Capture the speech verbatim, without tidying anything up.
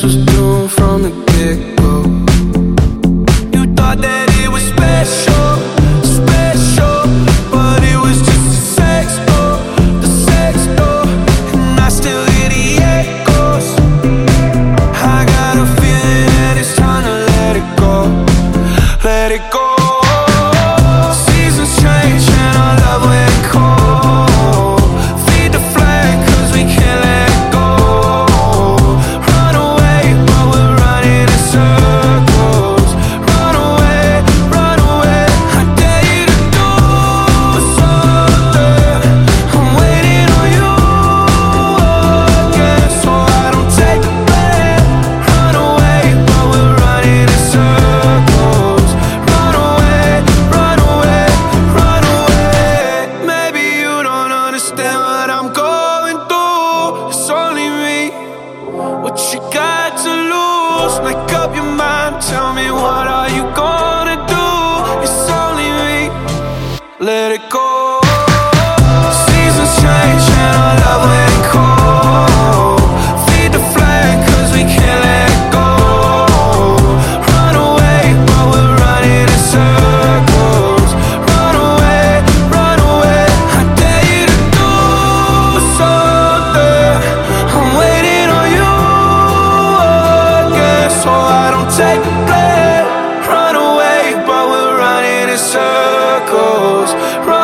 was doomed from the get-go. You thought that it was special, special, but it was just a sex door, the sex door. And I still hear the echoes. I got a feeling that it's time to let it go, let it go. Seasons change and our love went cold. Feed the flag cause we can't let it go. Run away but we're running in circles. Run away, run away. I dare you to do something. I'm waiting on you again, so I don't take the blame. Run away but we're running in circles. Run away, run away, run away. Maybe you don't understand what I'm going through. It's only me. What you got to lose? Make up your mind. Tell me, what are you gonna do? It's only me. Let it go. Seasons change and our love went cold. Feed the flag cause we can't let it go. Run away but we're running in circles. Run away, run away. I dare you to do something. I'm waiting on you again, so I don't take the blame. Run away but we're running in circles. Run